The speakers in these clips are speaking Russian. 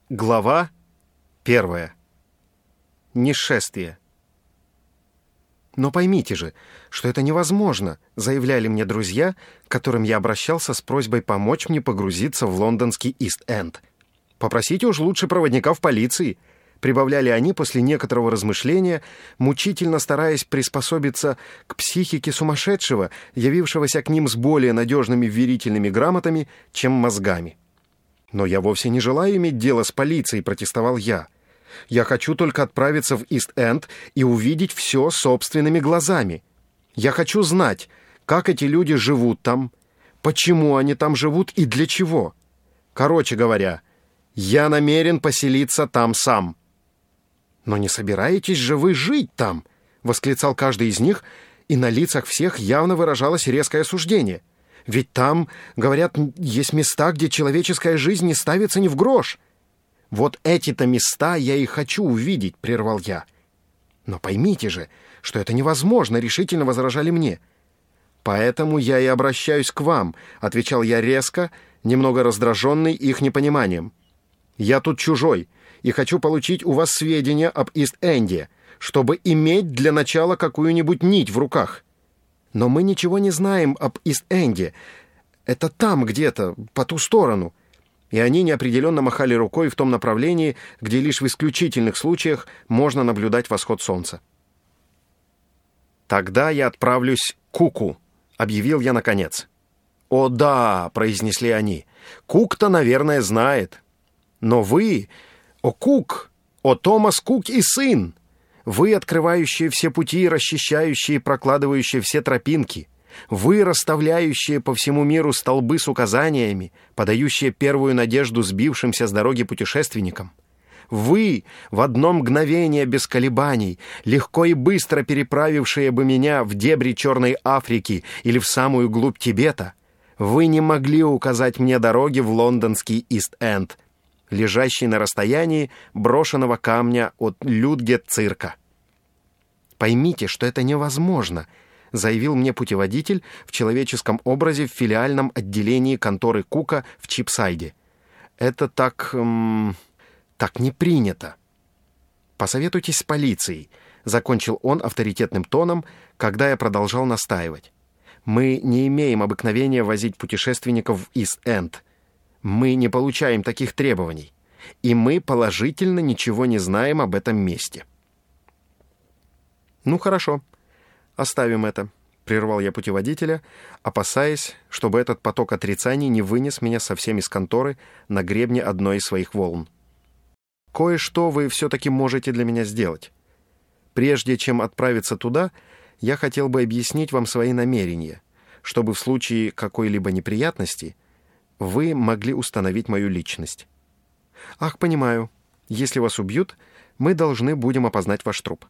Глава 1. Несшествие. «Но поймите же, что это невозможно», — заявляли мне друзья, к которым я обращался с просьбой помочь мне погрузиться в лондонский Ист-Энд. «Попросите уж лучше проводника в полиции», — прибавляли они после некоторого размышления, мучительно стараясь приспособиться к психике сумасшедшего, явившегося к ним с более надежными вверительными грамотами, чем мозгами. «Но я вовсе не желаю иметь дело с полицией», — протестовал я. «Я хочу только отправиться в Ист-Энд и увидеть все собственными глазами. Я хочу знать, как эти люди живут там, почему они там живут и для чего. Короче говоря, я намерен поселиться там сам». «Но не собираетесь же вы жить там?» — восклицал каждый из них, и на лицах всех явно выражалось резкое осуждение. «Ведь там, говорят, есть места, где человеческая жизнь не ставится ни в грош». «Вот эти-то места я и хочу увидеть», — прервал я. «Но поймите же, что это невозможно», — решительно возражали мне. «Поэтому я и обращаюсь к вам», — отвечал я резко, немного раздраженный их непониманием. «Я тут чужой и хочу получить у вас сведения об Ист-Энде, чтобы иметь для начала какую-нибудь нить в руках. Но мы ничего не знаем об Ист-Энде. Это там где-то, по ту сторону». И они неопределенно махали рукой в том направлении, где лишь в исключительных случаях можно наблюдать восход солнца. «Тогда я отправлюсь к Куку», — объявил я наконец. «О да», — произнесли они, — «Кук-то, наверное, знает. Но вы, о Кук, о Томас Кук и сын, вы, открывающие все пути, расчищающие и прокладывающие все тропинки, вы, расставляющие по всему миру столбы с указаниями, подающие первую надежду сбившимся с дороги путешественникам. Вы, в одно мгновение без колебаний, легко и быстро переправившие бы меня в дебри Черной Африки или в самую глубь Тибета, вы не могли указать мне дороги в лондонский Ист-Энд, лежащий на расстоянии брошенного камня от Людгет-цирка. Поймите, что это невозможно, заявил мне путеводитель в человеческом образе в филиальном отделении конторы Кука в Чипсайде. «Это так не принято». «Посоветуйтесь с полицией», — закончил он авторитетным тоном, когда я продолжал настаивать. «Мы не имеем обыкновения возить путешественников в Ист-Энд. Мы не получаем таких требований, и мы положительно ничего не знаем об этом месте». «Ну, хорошо. Оставим это», — прервал я путеводителя, опасаясь, чтобы этот поток отрицаний не вынес меня совсем из конторы на гребне одной из своих волн. «Кое-что вы все-таки можете для меня сделать. Прежде чем отправиться туда, я хотел бы объяснить вам свои намерения, чтобы в случае какой-либо неприятности вы могли установить мою личность». «Ах, понимаю. Если вас убьют, мы должны будем опознать ваш труп».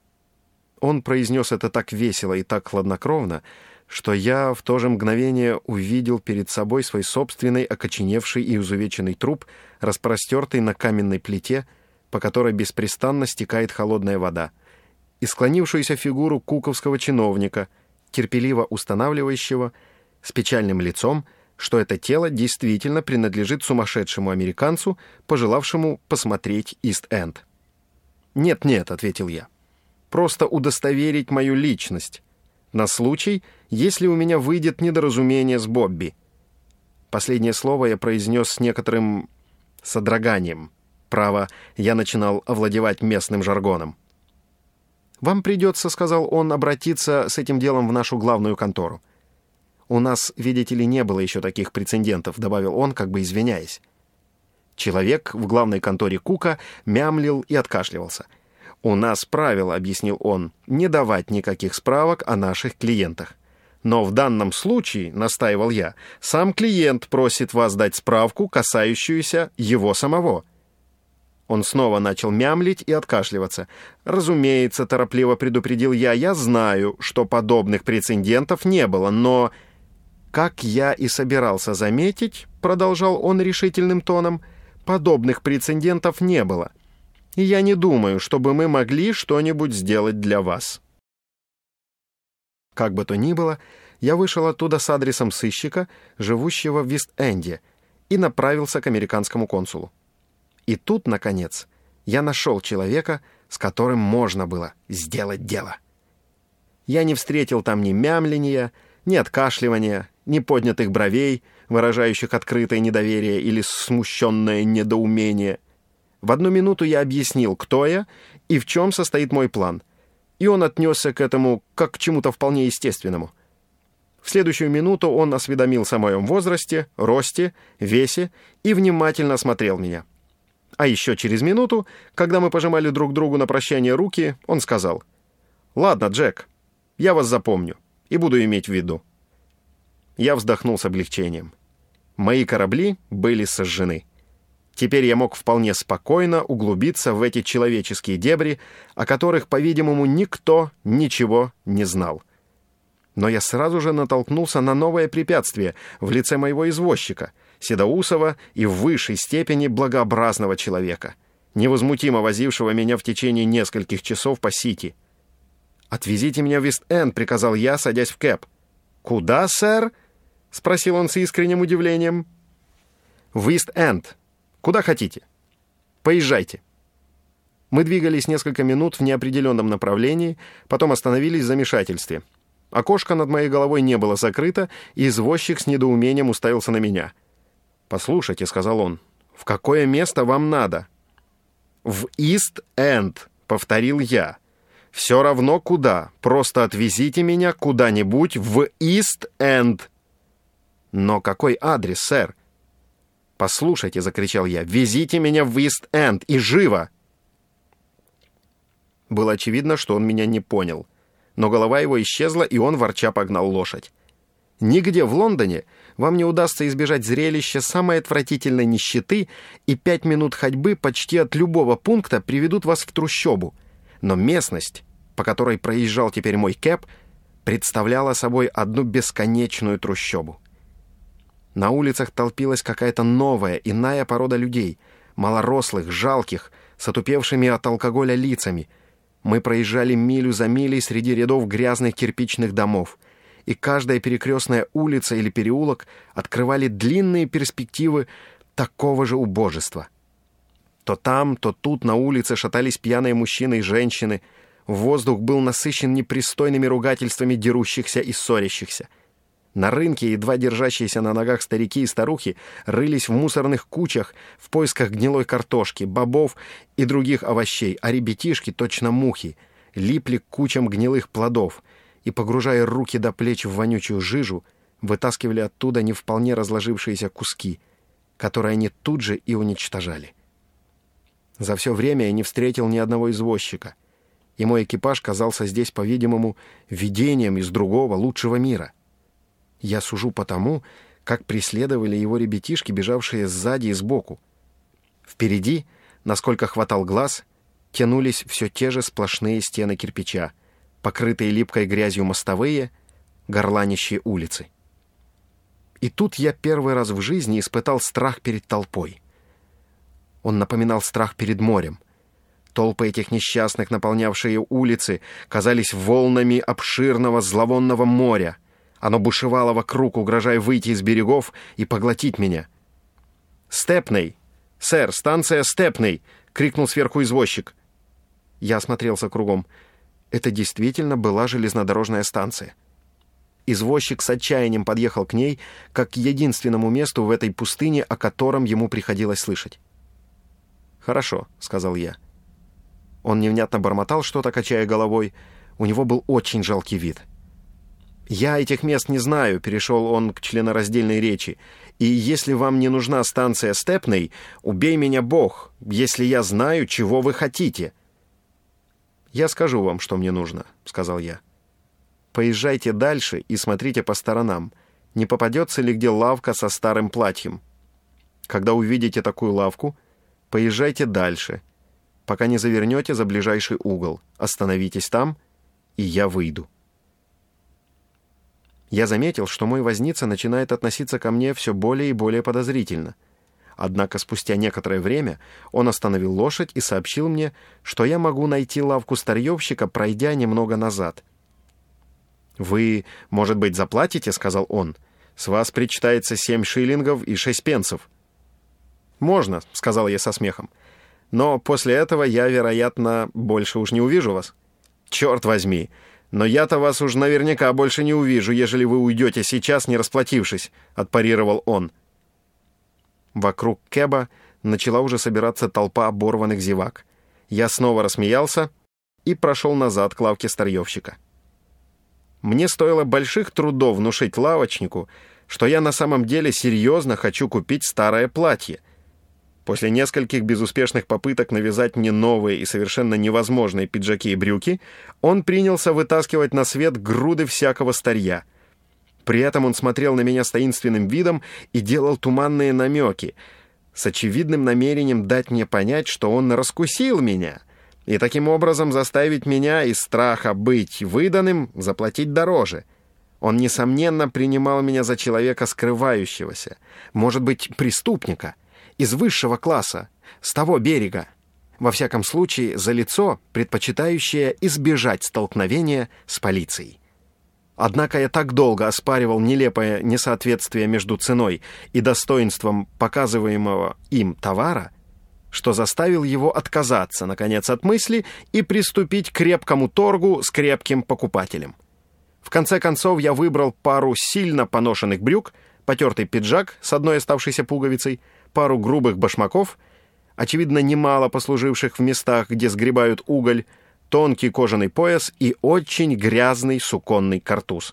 Он произнес это так весело и так хладнокровно, что я в то же мгновение увидел перед собой свой собственный окоченевший и изувеченный труп, распростертый на каменной плите, по которой беспрестанно стекает холодная вода, и склонившуюся фигуру куковского чиновника, терпеливо устанавливающего, с печальным лицом, что это тело действительно принадлежит сумасшедшему американцу, пожелавшему посмотреть Ист-Энд. «Нет», — ответил я. «Просто удостоверить мою личность, на случай, если у меня выйдет недоразумение с Бобби». Последнее слово я произнес с некоторым содроганием. Право, я начинал овладевать местным жаргоном. «Вам придется, — сказал он, — обратиться с этим делом в нашу главную контору. У нас, видите ли, не было еще таких прецедентов», — добавил он, как бы извиняясь. Человек в главной конторе Кука мямлил и откашливался. «У нас правило, — объяснил он, — не давать никаких справок о наших клиентах. Но в данном случае, — настаивал я, — сам клиент просит вас дать справку, касающуюся его самого». Он снова начал мямлить и откашливаться. «Разумеется, — торопливо предупредил я, — знаю, что подобных прецедентов не было, но...» «Как я и собирался заметить, — продолжал он решительным тоном, — подобных прецедентов не было. И я не думаю, чтобы мы могли что-нибудь сделать для вас». Как бы то ни было, я вышел оттуда с адресом сыщика, живущего в Ист-Энде, и направился к американскому консулу. И тут, наконец, я нашел человека, с которым можно было сделать дело. Я не встретил там ни мямления, ни откашливания, ни поднятых бровей, выражающих открытое недоверие или смущенное недоумение. В 1 минуту я объяснил, кто я и в чем состоит мой план, и он отнесся к этому как к чему-то вполне естественному. В следующую минуту он осведомился о моем возрасте, росте, весе и внимательно осмотрел меня. А еще через минуту, когда мы пожимали друг другу на прощание руки, он сказал: «Ладно, Джек, я вас запомню и буду иметь в виду». Я вздохнул с облегчением. Мои корабли были сожжены. Теперь я мог вполне спокойно углубиться в эти человеческие дебри, о которых, по-видимому, никто ничего не знал. Но я сразу же натолкнулся на новое препятствие в лице моего извозчика, седоусого и в высшей степени благообразного человека, невозмутимо возившего меня в течение нескольких часов по Сити. «Отвезите меня в Ист-Энд», — приказал я, садясь в кэб. «Куда, сэр?» — спросил он с искренним удивлением. «В Ист-Энд. Куда хотите. Поезжайте». Мы двигались несколько минут в неопределенном направлении, потом остановились в замешательстве. Окошко над моей головой не было закрыто, и извозчик с недоумением уставился на меня. «Послушайте», — сказал он, — «в какое место вам надо?» «В Ист-Энд», — повторил я. «Все равно куда, просто отвезите меня куда-нибудь в Ист-Энд». «Но какой адрес, сэр?» «Послушайте», — закричал я, — «везите меня в Ист-Энд, и живо!» Было очевидно, что он меня не понял, но голова его исчезла, и он ворча погнал лошадь. Нигде в Лондоне вам не удастся избежать зрелища самой отвратительной нищеты, и 5 минут ходьбы почти от любого пункта приведут вас в трущобу. Но местность, по которой проезжал теперь мой кэб, представляла собой одну бесконечную трущобу. На улицах толпилась какая-то новая, иная порода людей, малорослых, жалких, с отупевшими от алкоголя лицами. Мы проезжали милю за милей среди рядов грязных кирпичных домов, и каждая перекрестная улица или переулок открывали длинные перспективы такого же убожества. То там, то тут на улице шатались пьяные мужчины и женщины, воздух был насыщен непристойными ругательствами дерущихся и ссорящихся. На рынке едва держащиеся на ногах старики и старухи рылись в мусорных кучах в поисках гнилой картошки, бобов и других овощей, а ребятишки, точно мухи, липли к кучам гнилых плодов и, погружая руки до плеч в вонючую жижу, вытаскивали оттуда не вполне разложившиеся куски, которые они тут же и уничтожали. За все время я не встретил ни одного извозчика, и мой экипаж казался здесь, по-видимому, видением из другого, лучшего мира. Я сужу по тому, как преследовали его ребятишки, бежавшие сзади и сбоку. Впереди, насколько хватал глаз, тянулись все те же сплошные стены кирпича, покрытые липкой грязью мостовые, горланищие улицы. И тут я первый раз в жизни испытал страх перед толпой. Он напоминал страх перед морем. Толпы этих несчастных, наполнявшие улицы, казались волнами обширного зловонного моря. Оно бушевало вокруг, угрожая выйти из берегов и поглотить меня. «Степней! Сэр, станция Степней!» — крикнул сверху извозчик. Я осмотрелся кругом. Это действительно была железнодорожная станция. Извозчик с отчаянием подъехал к ней, как к единственному месту в этой пустыне, о котором ему приходилось слышать. «Хорошо», — сказал я. Он невнятно бормотал что-то, качая головой. У него был очень жалкий вид. «Я этих мест не знаю», — перешел он к членораздельной речи. «И если вам не нужна станция Степней, убей меня Бог, если я знаю, чего вы хотите». «Я скажу вам, что мне нужно», — сказал я. «Поезжайте дальше и смотрите по сторонам, не попадется ли где лавка со старым платьем. Когда увидите такую лавку, поезжайте дальше, пока не завернете за ближайший угол. Остановитесь там, и я выйду». Я заметил, что мой возница начинает относиться ко мне все более и более подозрительно. Однако спустя некоторое время он остановил лошадь и сообщил мне, что я могу найти лавку старьевщика, пройдя немного назад. «Вы, может быть, заплатите?» — сказал он. «С вас причитается 7 шиллингов и 6 пенсов». «Можно», — сказал я со смехом. «Но после этого я, вероятно, больше уж не увижу вас». «Черт возьми! Но я-то вас уж наверняка больше не увижу, ежели вы уйдете сейчас, не расплатившись», — отпарировал он. Вокруг кэба начала уже собираться толпа оборванных зевак. Я снова рассмеялся и прошел назад к лавке старьевщика. Мне стоило больших трудов внушить лавочнику, что я на самом деле серьезно хочу купить старое платье. После нескольких безуспешных попыток навязать мне новые и совершенно невозможные пиджаки и брюки, он принялся вытаскивать на свет груды всякого старья. При этом он смотрел на меня с таинственным видом и делал туманные намеки, с очевидным намерением дать мне понять, что он раскусил меня, и таким образом заставить меня из страха быть выданным заплатить дороже. Он, несомненно, принимал меня за человека скрывающегося, может быть, преступника, из высшего класса, с того берега. Во всяком случае, за лицо, предпочитающее избежать столкновения с полицией. Однако я так долго оспаривал нелепое несоответствие между ценой и достоинством показываемого им товара, что заставил его отказаться, наконец, от мысли и приступить к крепкому торгу с крепким покупателем. В конце концов, я выбрал пару сильно поношенных брюк, потертый пиджак с одной оставшейся пуговицей, пару грубых башмаков, очевидно, немало послуживших в местах, где сгребают уголь, тонкий кожаный пояс и очень грязный суконный картуз.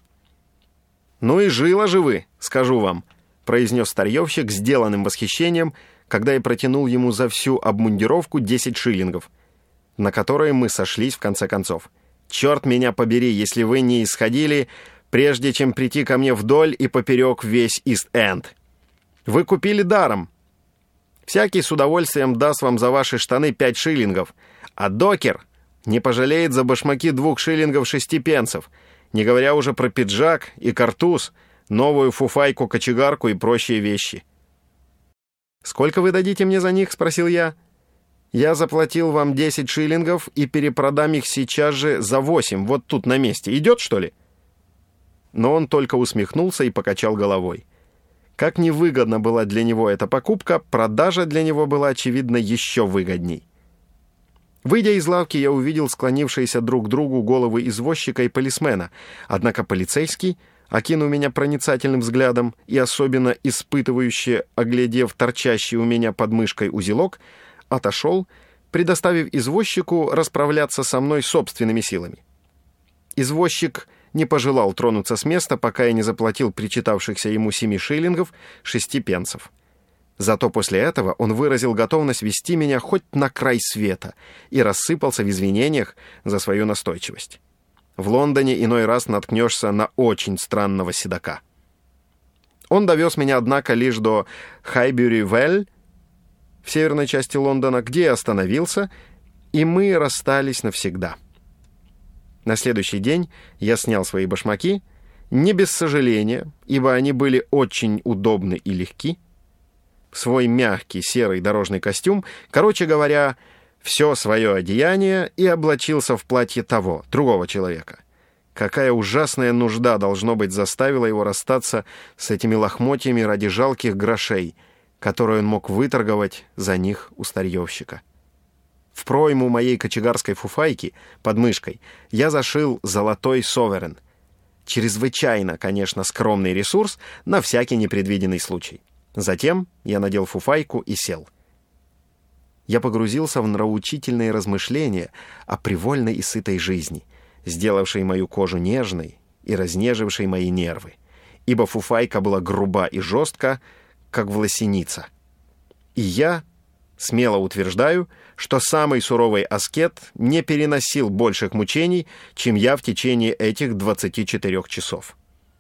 «Ну и жила же вы, скажу вам», — произнес старьевщик с деланным восхищением, когда я протянул ему за всю обмундировку 10 шиллингов, на которые мы сошлись в конце концов. «Черт меня побери, если вы не исходили, прежде чем прийти ко мне вдоль и поперек весь Ист-Энд. Вы купили даром. Всякий с удовольствием даст вам за ваши штаны 5 шиллингов, а докер не пожалеет за башмаки 2 шиллингов 6 пенсов, не говоря уже про пиджак и картуз, новую фуфайку-кочегарку и прочие вещи». «Сколько вы дадите мне за них?» — спросил я. «Я заплатил вам 10 шиллингов и перепродам их сейчас же за 8, вот тут на месте. Идет, что ли?» Но он только усмехнулся и покачал головой. Как невыгодна была для него эта покупка, продажа для него была, очевидно, еще выгодней. Выйдя из лавки, я увидел склонившиеся друг к другу головы извозчика и полисмена, однако полицейский, окинув меня проницательным взглядом и особенно испытывающе оглядев торчащий у меня под мышкой узелок, отошел, предоставив извозчику расправляться со мной собственными силами. Извозчик не пожелал тронуться с места, пока я не заплатил причитавшихся ему 7 шиллингов 6 пенсов. Зато после этого он выразил готовность вести меня хоть на край света и рассыпался в извинениях за свою настойчивость. В Лондоне иной раз наткнешься на очень странного седока. Он довез меня, однако, лишь до Хайбюри-Вэль, в северной части Лондона, где я остановился, и мы расстались навсегда. На следующий день я снял свои башмаки, не без сожаления, ибо они были очень удобны и легки, свой мягкий серый дорожный костюм, короче говоря, все свое одеяние, и облачился в платье того, другого человека. Какая ужасная нужда, должно быть, заставила его расстаться с этими лохмотьями ради жалких грошей, которые он мог выторговать за них у старьевщика. В пройму моей кочегарской фуфайки под мышкой я зашил золотой соверен. Чрезвычайно, конечно, скромный ресурс на всякий непредвиденный случай. Затем я надел фуфайку и сел. Я погрузился в нравоучительные размышления о привольной и сытой жизни, сделавшей мою кожу нежной и разнежившей мои нервы, ибо фуфайка была груба и жестка, как власеница. И я смело утверждаю, что самый суровый аскет не переносил больших мучений, чем я в течение этих 24 часов.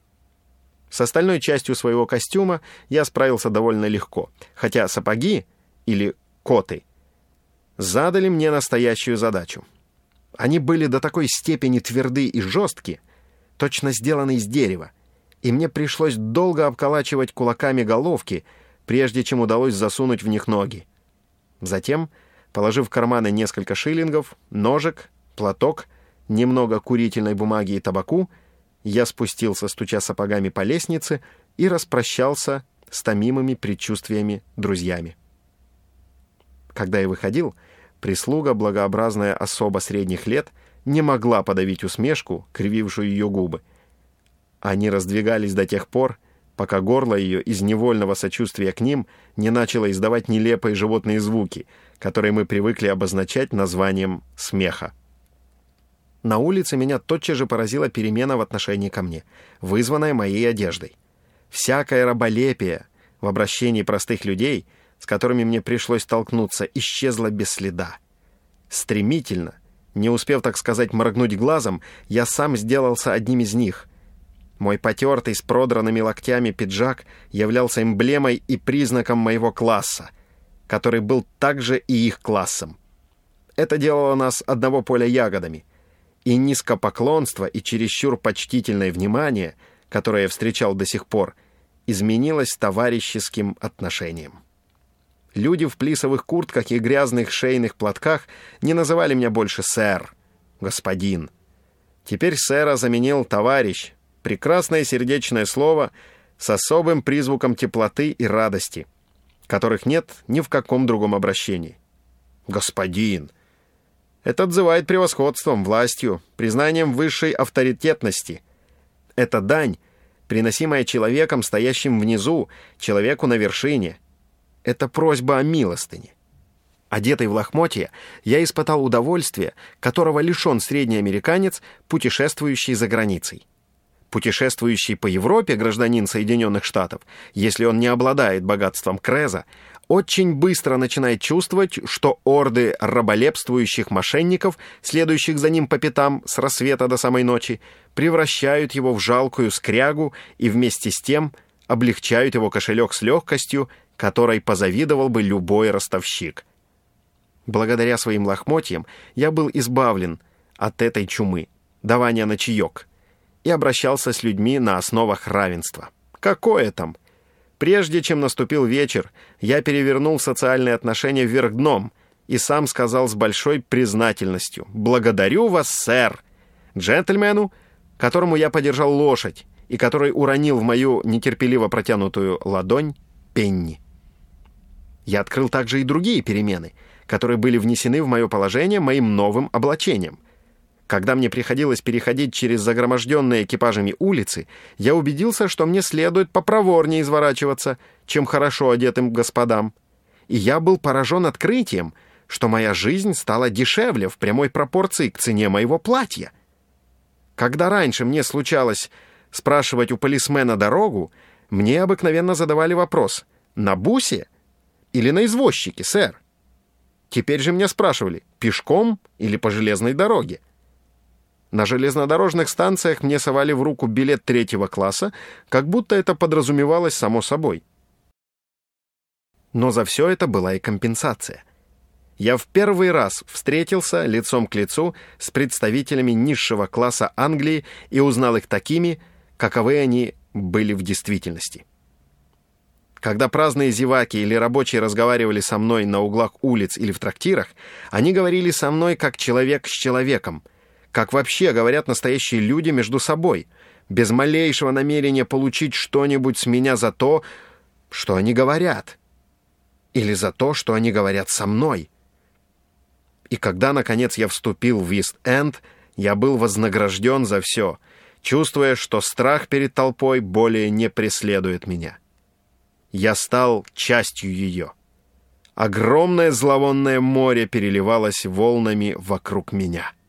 С остальной частью своего костюма я справился довольно легко, хотя сапоги, или коты, задали мне настоящую задачу. Они были до такой степени тверды и жесткие, точно сделаны из дерева, и мне пришлось долго обколачивать кулаками головки, прежде чем удалось засунуть в них ноги. Затем, положив в карманы несколько шиллингов, ножик, платок, немного курительной бумаги и табаку, я спустился, стуча сапогами по лестнице, и распрощался с томимыми предчувствиями друзьями. Когда я выходил, прислуга, благообразная особа средних лет, не могла подавить усмешку, кривившую ее губы. Они раздвигались до тех пор, пока горло ее из невольного сочувствия к ним не начало издавать нелепые животные звуки, которые мы привыкли обозначать названием смеха. На улице меня тотчас же поразила перемена в отношении ко мне, вызванная моей одеждой. Всякое раболепие в обращении простых людей, с которыми мне пришлось столкнуться, исчезло без следа. Стремительно, не успев, так сказать, моргнуть глазом, я сам сделался одним из них. Мой потертый с продранными локтями пиджак являлся эмблемой и признаком моего класса, который был также и их классом. Это делало нас одного поля ягодами, и низкопоклонство и чересчур почтительное внимание, которое я встречал до сих пор, изменилось товарищеским отношением. Люди в плисовых куртках и грязных шейных платках не называли меня больше «сэр», «господин». Теперь «сэра» заменил «товарищ», прекрасное сердечное слово с особым призвуком теплоты и радости, которых нет ни в каком другом обращении. «Господин» — это отзывает превосходством, властью, признанием высшей авторитетности. Это дань, приносимая человеком, стоящим внизу, человеку на вершине. Это просьба о милостыне. Одетый в лохмотья, я испытал удовольствие, которого лишен средний американец, путешествующий за границей. Путешествующий по Европе гражданин Соединенных Штатов, если он не обладает богатством Креза, очень быстро начинает чувствовать, что орды раболепствующих мошенников, следующих за ним по пятам с рассвета до самой ночи, превращают его в жалкую скрягу и вместе с тем облегчают его кошелек с легкостью, которой позавидовал бы любой ростовщик. Благодаря своим лохмотьям я был избавлен от этой чумы, давания на чаек, и обращался с людьми на основах равенства. Какое там? Прежде чем наступил вечер, я перевернул социальные отношения вверх дном и сам сказал с большой признательностью: «Благодарю вас, сэр!» джентльмену, которому я подержал лошадь и который уронил в мою нетерпеливо протянутую ладонь пенни. Я открыл также и другие перемены, которые были внесены в мое положение моим новым облачением. Когда мне приходилось переходить через загроможденные экипажами улицы, я убедился, что мне следует попроворнее изворачиваться, чем хорошо одетым господам. И я был поражен открытием, что моя жизнь стала дешевле в прямой пропорции к цене моего платья. Когда раньше мне случалось спрашивать у полисмена дорогу, мне обыкновенно задавали вопрос: «На бусе или на извозчике, сэр?» Теперь же меня спрашивали: «Пешком или по железной дороге?» На железнодорожных станциях мне совали в руку билет 3-го класса, как будто это подразумевалось само собой. Но за все это была и компенсация. Я в первый раз встретился лицом к лицу с представителями низшего класса Англии и узнал их такими, каковы они были в действительности. Когда праздные зеваки или рабочие разговаривали со мной на углах улиц или в трактирах, они говорили со мной как человек с человеком, как вообще говорят настоящие люди между собой, без малейшего намерения получить что-нибудь с меня за то, что они говорят, или за то, что они говорят со мной. И когда, наконец, я вступил в Ист-Энд, я был вознагражден за все, чувствуя, что страх перед толпой более не преследует меня. Я стал частью ее. Огромное зловонное море переливалось волнами вокруг меня.